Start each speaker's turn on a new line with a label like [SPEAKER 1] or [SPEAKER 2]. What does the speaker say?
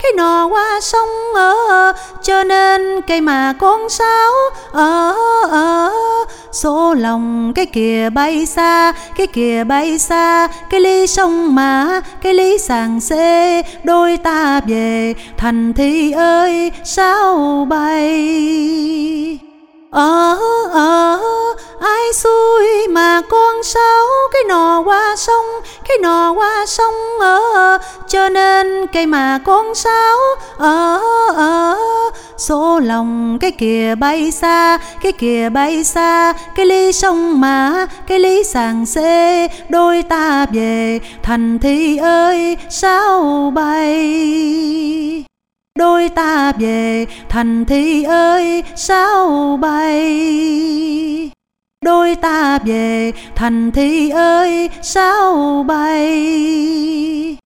[SPEAKER 1] cái nò qua sông cho nên cây mà con sáo số lòng cái kìa bay xa, cái kìa bay xa, cái ly sông mà cái ly sàng xê, đôi ta về thành thị ơi sao bay. Ai xui mà con sáo cái nò qua sông, cái nò qua sông cho nên cây mà con sáo số lòng cái kìa bay xa, cái kìa bay xa, cái ly sông mà cái ly sàng xê, đôi ta về thành thị ơi sao bay. Đôi ta về thành thị ơi sao bay. Đôi ta về thành thị ơi sao bay.